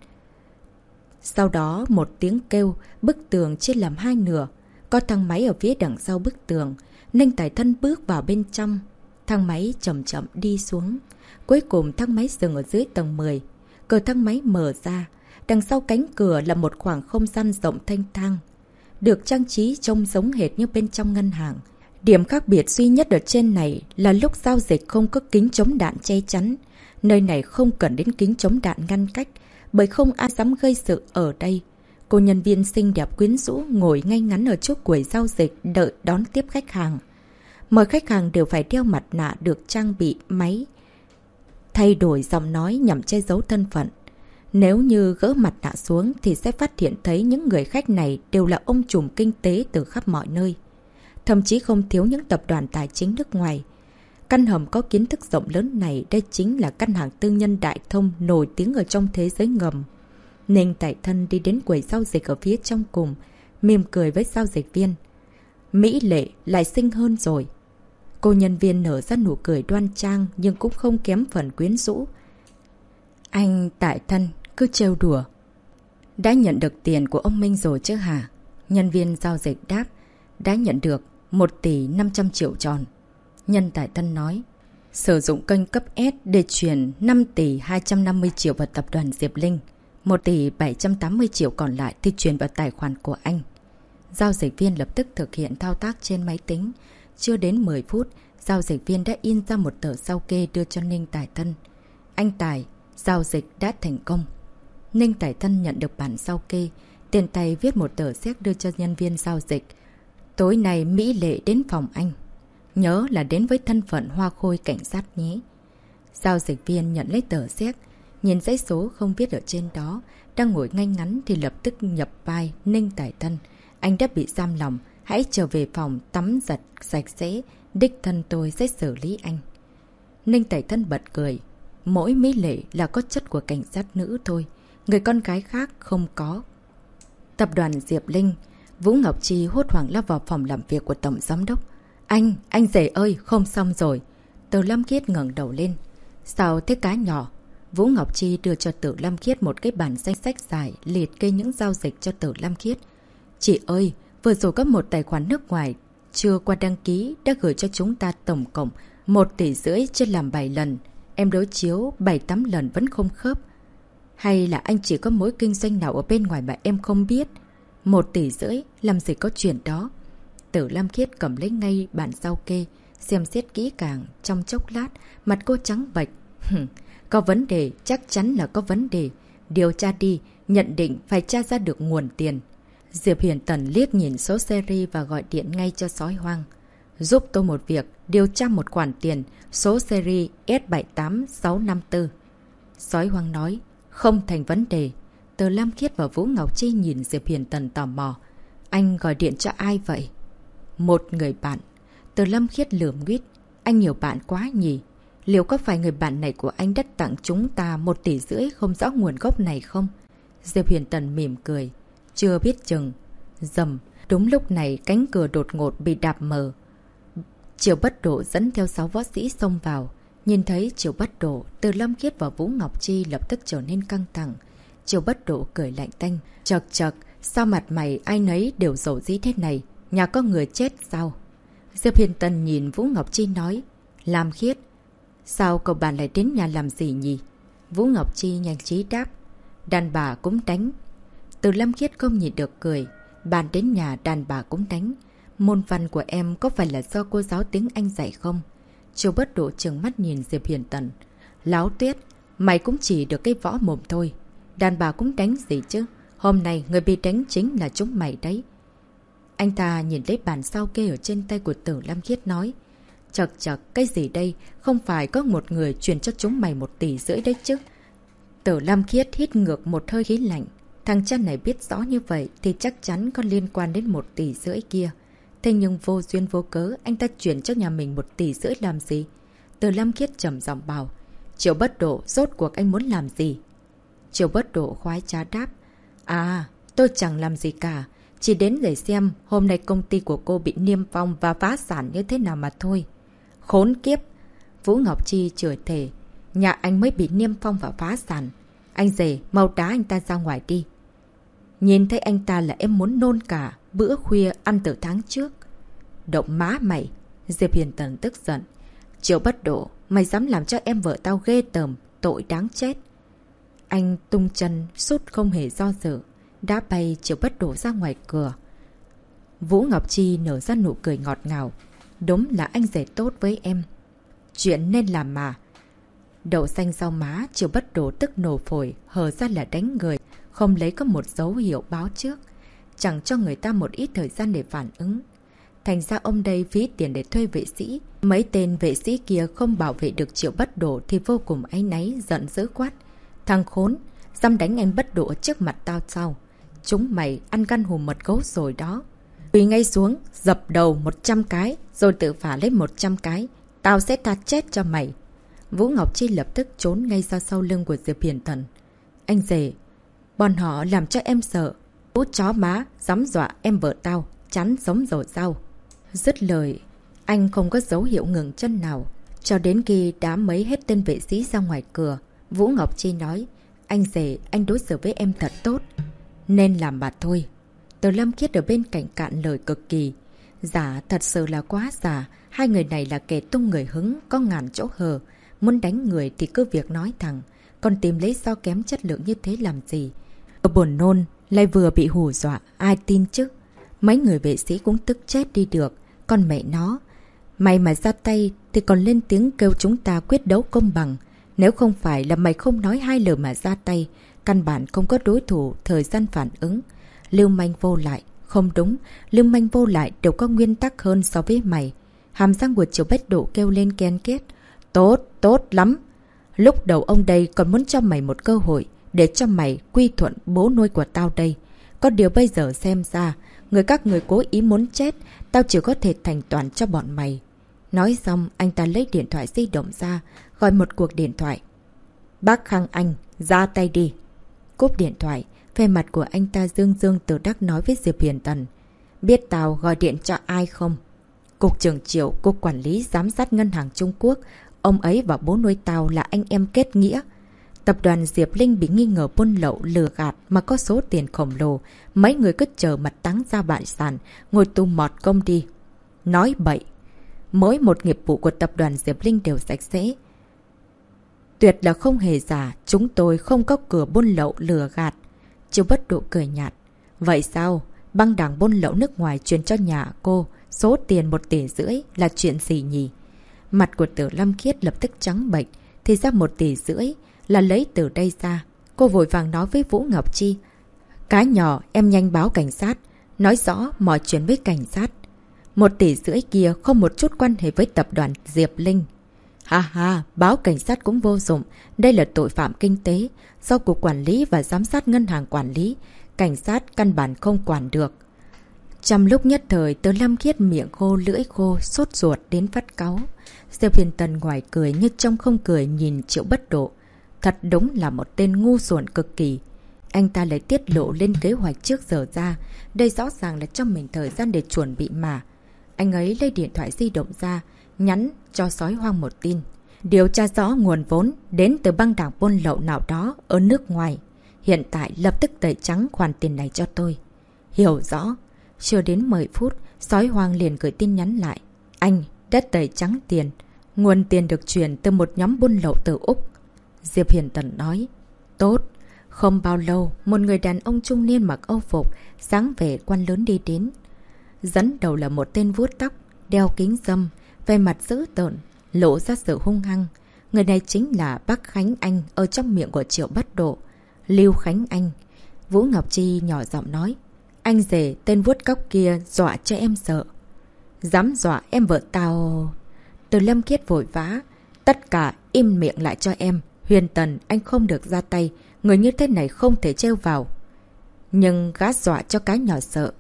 Sau đó một tiếng kêu, bức tường chia làm 2 nửa. Có thang máy ở phía đằng sau bức tường. Ninh Tại Thân bước vào bên trong. Thang máy chậm chậm đi xuống. Cuối cùng thang máy dừng ở dưới tầng 10. Cửa thang máy mở ra. Đằng sau cánh cửa là một khoảng không gian rộng thênh thang, được trang trí trông giống hệt như bên trong ngân hàng. Điểm khác biệt duy nhất ở trên này là lúc giao dịch không có kính chống đạn che chắn. Nơi này không cần đến kính chống đạn ngăn cách, bởi không ai dám gây sự ở đây. Cô nhân viên xinh đẹp quyến rũ ngồi ngay ngắn ở trước quầy giao dịch đợi đón tiếp khách hàng. Mọi khách hàng đều phải đeo mặt nạ được trang bị máy thay đổi giọng nói nhằm che giấu thân phận. Nếu như gỡ mặt nạ xuống thì sẽ phát hiện thấy những người khách này đều là ông trùm kinh tế từ khắp mọi nơi. Thậm chí không thiếu những tập đoàn tài chính nước ngoài. Căn hầm có kiến thức rộng lớn này, đây chính là căn hàng tư nhân đại thông nổi tiếng ở trong thế giới ngầm. Ninh Tại Thân đi đến quầy giao dịch ở phía trong cùng, mỉm cười với giao dịch viên. Mỹ lệ lại xinh hơn rồi. Cô nhân viên nở ra nụ cười đoan trang nhưng cũng không kém phần quyến rũ. Anh Tại Thân cứ trêu đùa. Đã nhận được tiền của ông Minh rồi chứ hả? Nhân viên giao dịch đáp. Đã nhận được 1,5 tỷ tròn. Nhân Tại Thân nói. Sử dụng kênh cấp S để chuyển 5,250 tỷ vào tập đoàn Diệp Linh. 1,780 tỷ còn lại thì chuyển vào tài khoản của anh. Giao dịch viên lập tức thực hiện thao tác trên máy tính. Chưa đến 10 phút, giao dịch viên đã in ra một tờ sao kê đưa cho Ninh Tại Thân. Anh Tài, giao dịch đã thành công. Ninh Tại Thân nhận được bản sao kê, tiền tay viết một tờ séc đưa cho nhân viên giao dịch. Tối nay Mỹ Lệ đến phòng anh. Nhớ là đến với thân phận hoa khôi cảnh sát nhé. Giao dịch viên nhận lấy tờ séc, nhìn dãy số không viết ở trên đó, đang ngồi ngay ngắn thì lập tức nhập vai Ninh Tại Thân. Anh đã bị giam lòng, hãy trở về phòng tắm giặt sạch sẽ, đích thân tôi sẽ xử lý anh. Ninh Tại Thân bật cười. Mỗi Mỹ Lệ là có chất của cảnh sát nữ thôi, người con gái khác không có. Tập đoàn Diệp Linh. Vũ Ngọc Chi hốt hoảng lao vào phòng làm việc của tổng giám đốc. Anh rể ơi, không xong rồi. Từ Lâm Khiết ngẩng đầu lên. Sao thế cá nhỏ? Vũ Ngọc Chi đưa cho Tử Lâm Khiết một cái bản danh sách dài liệt kê những giao dịch cho Tử Lâm Khiết. Chị ơi, vừa rồi có một tài khoản nước ngoài chưa qua đăng ký đã gửi cho chúng ta tổng cộng 1,5 tỷ chia làm 7 lần. Em đối chiếu 7-8 lần vẫn không khớp. Hay là anh chỉ có mối kinh doanh nào ở bên ngoài mà em không biết? 1,5 tỷ làm gì có chuyện đó. Tử Lâm Khiết cầm lấy ngay bản sao kê, xem xét kỹ càng. Trong chốc lát, mặt cô trắng bệch. Có vấn đề, chắc chắn là có vấn đề. Điều tra đi, nhận định phải tra ra được nguồn tiền. Diệp Huyền Tần liếc nhìn số series và gọi điện ngay cho Sói Hoang. Giúp tôi một việc, điều tra một khoản tiền, số series S78654. Sói Hoang nói, không thành vấn đề. Từ Lam Khiết và Vũ Ngọc Chi nhìn Diệp Huyền Tần tò mò. Anh gọi điện cho ai vậy? Một người bạn. Từ Lâm Khiết lườm nguyết. Anh nhiều bạn quá nhỉ? liệu có phải người bạn này của anh đã tặng chúng ta 1,5 tỷ không rõ nguồn gốc này không? Diệp Huyền Tần mỉm cười. Chưa biết chừng. Rầm. Đúng lúc này cánh cửa đột ngột bị đạp mở. Triệu Bất Độ dẫn theo 6 võ sĩ xông vào. Nhìn thấy Triệu Bất Độ, Từ Lâm Khiết và Vũ Ngọc Chi lập tức trở nên căng thẳng. Triệu Bất Độ cười lạnh tanh. Chật chật, sao mặt mày ai nấy đều dầu dĩ thế này? Nhà có người chết sao? Diệp Huyền Tần nhìn Vũ Ngọc Chi nói. Lam Khiết, sao cậu bạn lại đến nhà làm gì nhỉ? Vũ Ngọc Chi nhanh trí đáp. Đàn bà cũng đánh. Từ Lâm Khiết không nhịn được cười. Bạn đến nhà đàn bà cũng đánh. Môn văn của em có phải là do cô giáo tiếng Anh dạy không? Triệu Bất Độ trừng mắt nhìn Diệp Huyền Tần. Láo tuyết, mày cũng chỉ được cái võ mồm thôi. Đàn bà cũng đánh gì chứ? Hôm nay người bị đánh chính là chúng mày đấy. Anh ta nhìn lấy bản sao kê ở trên tay của Tử Lâm Khiết nói. Chật chật, cái gì đây? Không phải có một người truyền cho chúng mày 1,5 tỷ đấy chứ? Tử Lâm Khiết hít ngược một hơi khí lạnh. Thằng cha này biết rõ như vậy thì chắc chắn có liên quan đến 1,5 tỷ kia. Thế nhưng vô duyên vô cớ anh ta chuyển cho nhà mình 1,5 tỷ làm gì? Tử Lâm Khiết trầm giọng bảo. Triệu Bất Độ, rốt cuộc anh muốn làm gì? Triệu Bất Độ khoái trá đáp. À, tôi chẳng làm gì cả. Chỉ đến để xem hôm nay công ty của cô bị niêm phong và phá sản như thế nào mà thôi. Khốn kiếp! Vũ Ngọc Chi chửi thề. Nhà anh mới bị niêm phong và phá sản. Anh rể, mau đá anh ta ra ngoài đi. Nhìn thấy anh ta là em muốn nôn cả. Bữa khuya ăn từ tháng trước. Động má mày! Diệp Huyền Tần tức giận. Triệu Bất Độ, mày dám làm cho em vợ tao ghê tởm, tội đáng chết. Anh tung chân, sút không hề do dự. Đá bay Triệu Bất Độ ra ngoài cửa. Vũ Ngọc Chi nở ra nụ cười ngọt ngào. Đúng là anh rể tốt với em. Chuyện nên làm mà. Đậu xanh rau má, Triệu Bất Độ tức nổ phổi, hờ ra là đánh người. Không lấy có một dấu hiệu báo trước. Chẳng cho người ta một ít thời gian để phản ứng. Thành ra ông đây phí tiền để thuê vệ sĩ. Mấy tên vệ sĩ kia không bảo vệ được Triệu Bất Độ thì vô cùng áy náy, giận dữ quát. Thằng khốn, dám đánh anh Bất Độ trước mặt tao sao? Chúng mày ăn gan hùm mật gấu rồi đó. Quỳ ngay xuống, dập đầu 100 cái, rồi tự phả lấy 100 cái. Tao sẽ tát chết cho mày. Vũ Ngọc Chi lập tức trốn ngay ra sau lưng của Diệp Huyền Tần. Anh rể, bọn họ làm cho em sợ. Ú chó má, dám dọa em vợ tao, chán sống rồi sao? Dứt lời, anh không có dấu hiệu ngừng chân nào. Cho đến khi đá mấy hết tên vệ sĩ ra ngoài cửa, Vũ Ngọc Chi nói. Anh rể, anh đối xử với em thật tốt. Nên làm bà thôi. Từ Lâm Khiết ở bên cạnh cạn lời cực kỳ. Giả, thật sự là quá giả. Hai người này là kẻ tung người hứng, có ngàn chỗ hờ. Muốn đánh người thì cứ việc nói thẳng. Còn tìm lấy sao kém chất lượng như thế làm gì? Vừa buồn nôn, lại vừa bị hù dọa. Ai tin chứ? Mấy người vệ sĩ cũng tức chết đi được. Con mẹ nó. Mày mà ra tay thì còn lên tiếng kêu chúng ta quyết đấu công bằng. Nếu không phải là mày không nói hai lời mà ra tay, căn bản không có đối thủ, thời gian phản ứng. Lưu manh vô lại. Không đúng, lưu manh vô lại đều có nguyên tắc hơn so với mày. Hàm răng của Triệu Bất Độ kêu lên ken kết. Tốt, tốt lắm. Lúc đầu ông đây còn muốn cho mày một cơ hội để cho mày quy thuận bố nuôi của tao đây. Có điều bây giờ xem ra, các người cố ý muốn chết, tao chỉ có thể thành toàn cho bọn mày. Nói xong, anh ta lấy điện thoại di động ra, gọi một cuộc điện thoại. Bác Khang Anh, ra tay đi. Cúp điện thoại, vẻ mặt của anh ta dương dương tự đắc nói với Diệp Huyền Tần. Biết tao gọi điện cho ai không? Cục trưởng Triệu, Cục Quản lý Giám sát Ngân hàng Trung Quốc. Ông ấy và bố nuôi tao là anh em kết nghĩa. Tập đoàn Diệp Linh bị nghi ngờ buôn lậu lừa gạt mà có số tiền khổng lồ. Mấy người cứ chờ mặt táng ra bại sản, ngồi tù mọt công đi. Nói bậy. Mỗi một nghiệp vụ của tập đoàn Diệp Linh đều sạch sẽ. Tuyệt là không hề giả, chúng tôi không có cửa buôn lậu lừa gạt. Triệu Bất Độ cười nhạt. Vậy sao? Băng đảng buôn lậu nước ngoài truyền cho nhà cô số tiền 1,5 tỷ là chuyện gì nhỉ? Mặt của Tử Lâm Khiết lập tức trắng bệch. Thì ra 1,5 tỷ là lấy từ đây ra. Cô vội vàng nói với Vũ Ngọc Chi. Cái nhỏ, em nhanh báo cảnh sát. Nói rõ mọi chuyện với cảnh sát. 1,5 tỷ kia không một chút quan hệ với tập đoàn Diệp Linh. Ha ha, báo cảnh sát cũng vô dụng. Đây là tội phạm kinh tế. Do Cục Quản lý và Giám sát Ngân hàng quản lý. Cảnh sát căn bản không quản được. Trong lúc nhất thời, Từ Lâm Khiết miệng khô lưỡi khô, sốt ruột đến phát cáu. Diệp Huyền Tần ngoài cười như trong không cười nhìn Triệu Bất Độ. Thật đúng là một tên ngu xuẩn cực kỳ. Anh ta lấy tiết lộ lên kế hoạch trước giờ ra. Đây rõ ràng là cho mình thời gian để chuẩn bị mà. Anh ấy lấy điện thoại di động ra, nhắn cho Sói Hoang một tin. Điều tra rõ nguồn vốn đến từ băng đảng buôn lậu nào đó ở nước ngoài. Hiện tại lập tức tẩy trắng khoản tiền này cho tôi. Hiểu rõ. Chưa đến 10 phút, Sói Hoang liền gửi tin nhắn lại. Anh đã tẩy trắng tiền. Nguồn tiền được chuyển từ một nhóm buôn lậu từ Úc. Diệp Huyền Tần nói. Tốt. Không bao lâu, một người đàn ông trung niên mặc âu phục, dáng vẻ quan lớn đi đến. Dẫn đầu là một tên vuốt tóc, đeo kính râm, vẻ mặt dữ tợn, lộ ra sự hung hăng. Người này chính là bác Khánh Anh ở trong miệng của Triệu Bất Độ. Lưu Khánh Anh. Vũ Ngọc Chi nhỏ giọng nói. Anh rể tên vuốt cóc kia dọa cho em sợ. Dám dọa em vợ tao... Từ Lâm Khiết vội vã. Tất cả im miệng lại cho em. Huyền Tần, anh không được ra tay. Người như thế này không thể trêu vào. Nhưng gã dọa cho cái nhỏ sợ.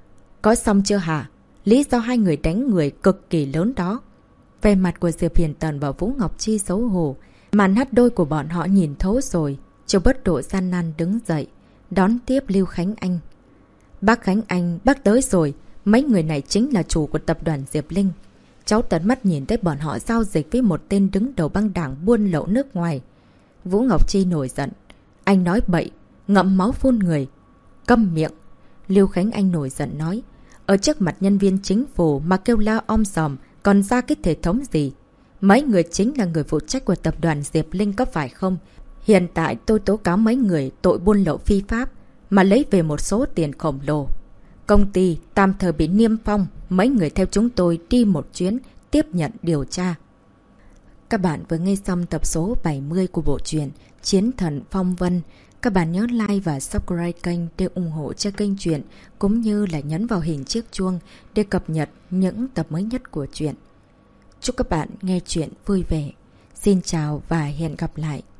Có xong chưa hả? Lý do hai người đánh người cực kỳ lớn đó. Về mặt của Diệp Huyền Tần và Vũ Ngọc Chi xấu hổ. Màn hát đôi của bọn họ nhìn thấu rồi. Triệu Bất Độ gian nan đứng dậy. Đón tiếp Lưu Khánh Anh. Bác Khánh Anh, bác tới rồi. Mấy người này chính là chủ của tập đoàn Diệp Linh. Cháu tận mắt nhìn thấy bọn họ giao dịch với một tên đứng đầu băng đảng buôn lậu nước ngoài. Vũ Ngọc Chi nổi giận. Anh nói bậy, ngậm máu phun người. Câm miệng. Lưu Khánh Anh nổi giận nói. Ở trước mặt nhân viên chính phủ mà kêu la om sòm, còn ra cái hệ thống gì? Mấy người chính là người phụ trách của tập đoàn Diệp Linh có phải không? Hiện tại tôi tố cáo mấy người tội buôn lậu phi pháp mà lấy về một số tiền khổng lồ. Công ty tạm thời bị niêm phong, mấy người theo chúng tôi đi một chuyến tiếp nhận điều tra. Các bạn vừa nghe xong tập số 70 của bộ truyện Chiến Thần Phong Vân. Các bạn nhớ like và subscribe kênh để ủng hộ cho kênh truyện, cũng như là nhấn vào hình chiếc chuông để cập nhật những tập mới nhất của truyện. Chúc các bạn nghe truyện vui vẻ. Xin chào và hẹn gặp lại.